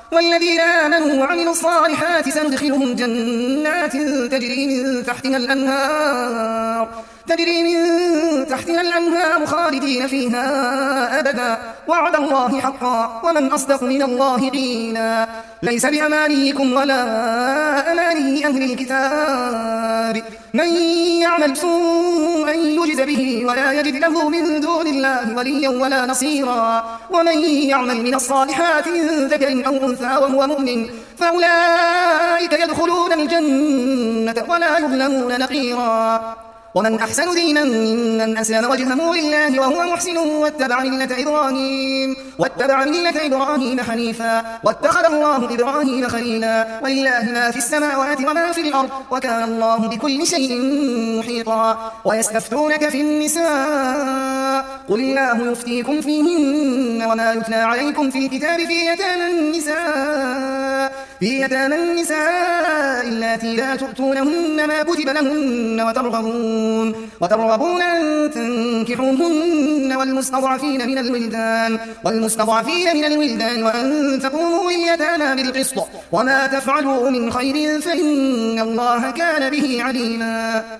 والذين آمنوا وعملوا الصالحات سندخلهم جنات تجري من تحتها الأنهار خالدين فيها أبدا وعد الله حقا ومن أصدق من الله قيلا ليس بأمانيكم ولا أماني أهل الكتاب من يعمل سوءا يجز به ولا يجد له من دون الله وليا ولا نصيرا ومن يعمل من الصالحات من ذكر أو أنثى وهو مؤمن فأولئك يدخلون الجنة ولا يظلمون نقيرا ومن أحسن دينا ممن أسلم وجهه لله وهو محسن واتبع ملة إبراهيم حنيفا واتخذ الله إبراهيم خليلا ولله ما في السماوات وما في الأرض وكان الله بكل شيء محيطا ويستفتونك في النساء قل الله يفتيكم فيهن وما يتلى عليكم في الكتاب في يتامى النساء اللاتي لا تؤتونهن ما كتب لهن وترغبون أن تنكحوهن والمستضعفين من الولدان وأن تقوموا لليتامى بالقسط وما تفعلوا من خير فإن الله كان به عليما